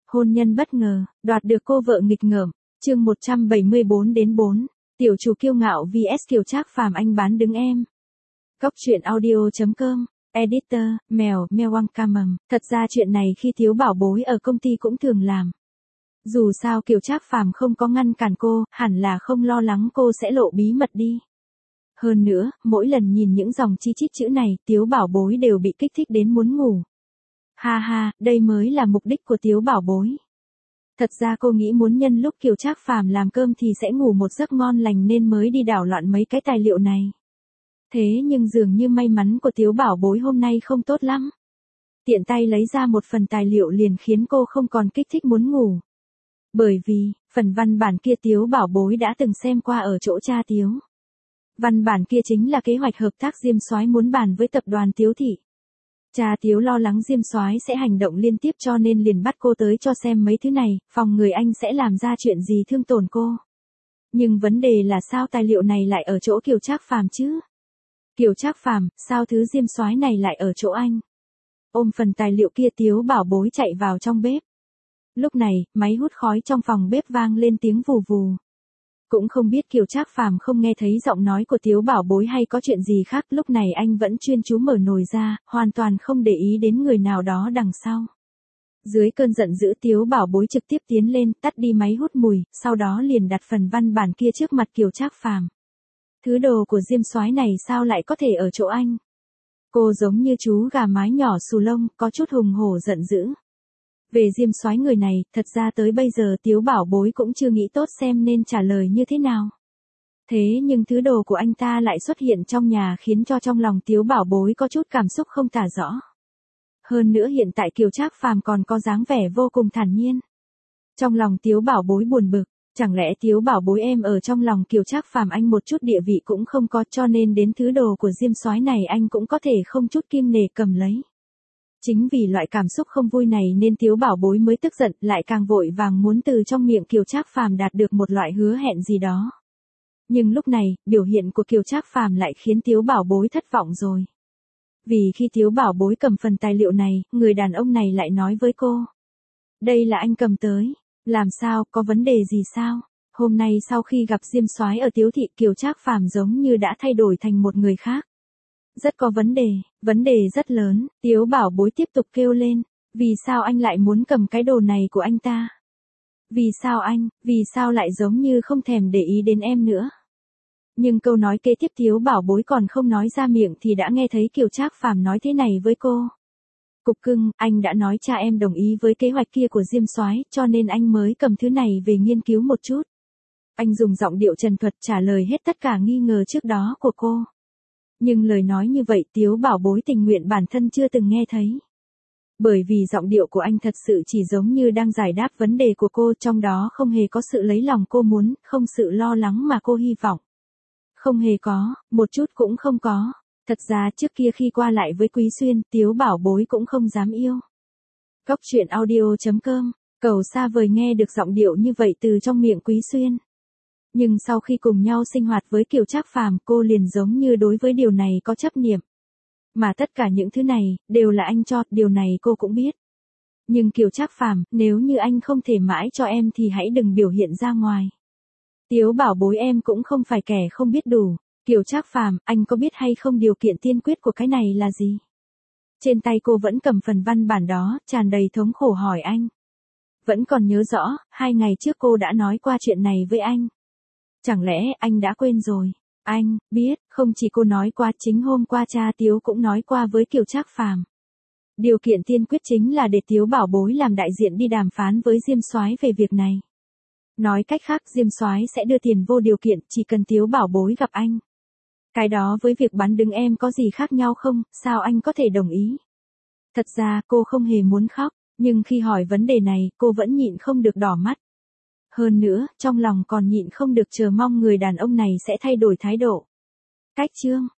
Hôn nhân bất ngờ, đoạt được cô vợ nghịch ngợm. Chương 174-4, tiểu chủ kiêu ngạo vs Kiều Trác Phàm anh bán đứng em. Góc truyện audio.com, editor, mèo Wang Camầm. Thật ra chuyện này khi Tiếu Bảo Bối ở công ty cũng thường làm. Dù sao Kiều Trác Phàm không có ngăn cản cô, hẳn là không lo lắng cô sẽ lộ bí mật đi. Hơn nữa, mỗi lần nhìn những dòng chi chít chữ này, Tiếu Bảo Bối đều bị kích thích đến muốn ngủ. Ha ha, đây mới là mục đích của Tiếu Bảo Bối. Thật ra cô nghĩ muốn nhân lúc Kiều Trác Phàm làm cơm thì sẽ ngủ một giấc ngon lành nên mới đi đảo loạn mấy cái tài liệu này. Thế nhưng dường như may mắn của Tiếu Bảo Bối hôm nay không tốt lắm. Tiện tay lấy ra một phần tài liệu liền khiến cô không còn kích thích muốn ngủ. Bởi vì, phần văn bản kia Tiếu Bảo Bối đã từng xem qua ở chỗ cha Tiếu. Văn bản kia chính là kế hoạch hợp tác Diêm Soái muốn bàn với tập đoàn Tiếu Thị. Cha Tiếu lo lắng Diêm Soái sẽ hành động liên tiếp cho nên liền bắt cô tới cho xem mấy thứ này, phòng người anh sẽ làm ra chuyện gì thương tổn cô. Nhưng vấn đề là sao tài liệu này lại ở chỗ Kiều Trác Phàm chứ? Kiều Trác Phàm, sao thứ Diêm Soái này lại ở chỗ anh? Ôm phần tài liệu kia Tiếu Bảo Bối chạy vào trong bếp. Lúc này, máy hút khói trong phòng bếp vang lên tiếng vù vù. Cũng không biết Kiều Trác Phàm không nghe thấy giọng nói của Tiếu Bảo Bối hay có chuyện gì khác, lúc này anh vẫn chuyên chú mở nồi ra, hoàn toàn không để ý đến người nào đó đằng sau. Dưới cơn giận dữ Tiếu Bảo Bối trực tiếp tiến lên, tắt đi máy hút mùi, sau đó liền đặt phần văn bản kia trước mặt Kiều Trác Phàm. Thứ đồ của Diêm Soái này sao lại có thể ở chỗ anh? Cô giống như chú gà mái nhỏ xù lông, có chút hùng hổ giận dữ. Về Diêm Soái người này, thật ra tới bây giờ Tiếu Bảo Bối cũng chưa nghĩ tốt xem nên trả lời như thế nào. Thế nhưng thứ đồ của anh ta lại xuất hiện trong nhà khiến cho trong lòng Tiếu Bảo Bối có chút cảm xúc không tả rõ. Hơn nữa hiện tại Kiều Trác Phàm còn có dáng vẻ vô cùng thản nhiên. Trong lòng Tiếu Bảo Bối buồn bực, chẳng lẽ Tiếu Bảo Bối em ở trong lòng Kiều Trác Phàm anh một chút địa vị cũng không có cho nên đến thứ đồ của Diêm Soái này anh cũng có thể không chút kiêng nể cầm lấy. Chính vì loại cảm xúc không vui này nên Tiếu Bảo Bối mới tức giận, lại càng vội vàng muốn từ trong miệng Kiều Trác Phàm đạt được một loại hứa hẹn gì đó. Nhưng lúc này, biểu hiện của Kiều Trác Phàm lại khiến Tiếu Bảo Bối thất vọng rồi. Vì khi Tiếu Bảo Bối cầm phần tài liệu này, người đàn ông này lại nói với cô. Đây là anh cầm tới, làm sao, có vấn đề gì sao? Hôm nay sau khi gặp Diêm Soái ở Tiếu Thị Kiều Trác Phàm giống như đã thay đổi thành một người khác. Rất có vấn đề rất lớn, Tiếu Bảo Bối tiếp tục kêu lên, vì sao anh lại muốn cầm cái đồ này của anh ta? Vì sao lại giống như không thèm để ý đến em nữa? Nhưng câu nói kế tiếp Tiếu Bảo Bối còn không nói ra miệng thì đã nghe thấy Kiều Trác Phàm nói thế này với cô. Cục cưng, anh đã nói cha em đồng ý với kế hoạch kia của Diêm Soái, cho nên anh mới cầm thứ này về nghiên cứu một chút. Anh dùng giọng điệu trần thuật trả lời hết tất cả nghi ngờ trước đó của cô. Nhưng lời nói như vậy Tiếu Bảo Bối tình nguyện bản thân chưa từng nghe thấy. Bởi vì giọng điệu của anh thật sự chỉ giống như đang giải đáp vấn đề của cô, trong đó không hề có sự lấy lòng cô muốn, không sự lo lắng mà cô hy vọng. Không hề có, một chút cũng không có. Thật ra trước kia khi qua lại với Quý Xuyên, Tiếu Bảo Bối cũng không dám yêu. Góc truyện audio.com, cầu xa vời nghe được giọng điệu như vậy từ trong miệng Quý Xuyên. Nhưng sau khi cùng nhau sinh hoạt với Kiều Trác Phàm, cô liền giống như đối với điều này có chấp niệm. Mà tất cả những thứ này, đều là anh cho, điều này cô cũng biết. Nhưng Kiều Trác Phàm, nếu như anh không thể mãi cho em thì hãy đừng biểu hiện ra ngoài. Tiếu Bảo Bối em cũng không phải kẻ không biết đủ. Kiều Trác Phàm, anh có biết hay không điều kiện tiên quyết của cái này là gì? Trên tay cô vẫn cầm phần văn bản đó, tràn đầy thống khổ hỏi anh. Vẫn còn nhớ rõ, 2 ngày trước cô đã nói qua chuyện này với anh. Chẳng lẽ anh đã quên rồi? Anh biết, không chỉ cô nói qua, chính hôm qua cha Tiếu cũng nói qua với Kiều Trác Phàm. Điều kiện tiên quyết chính là để Tiếu Bảo Bối làm đại diện đi đàm phán với Diêm Soái về việc này. Nói cách khác Diêm Soái sẽ đưa tiền vô điều kiện, chỉ cần Tiếu Bảo Bối gặp anh. Cái đó với việc bán đứng em có gì khác nhau không, sao anh có thể đồng ý? Thật ra cô không hề muốn khóc, nhưng khi hỏi vấn đề này cô vẫn nhịn không được đỏ mắt. Hơn nữa, trong lòng còn nhịn không được chờ mong người đàn ông này sẽ thay đổi thái độ. Cách chương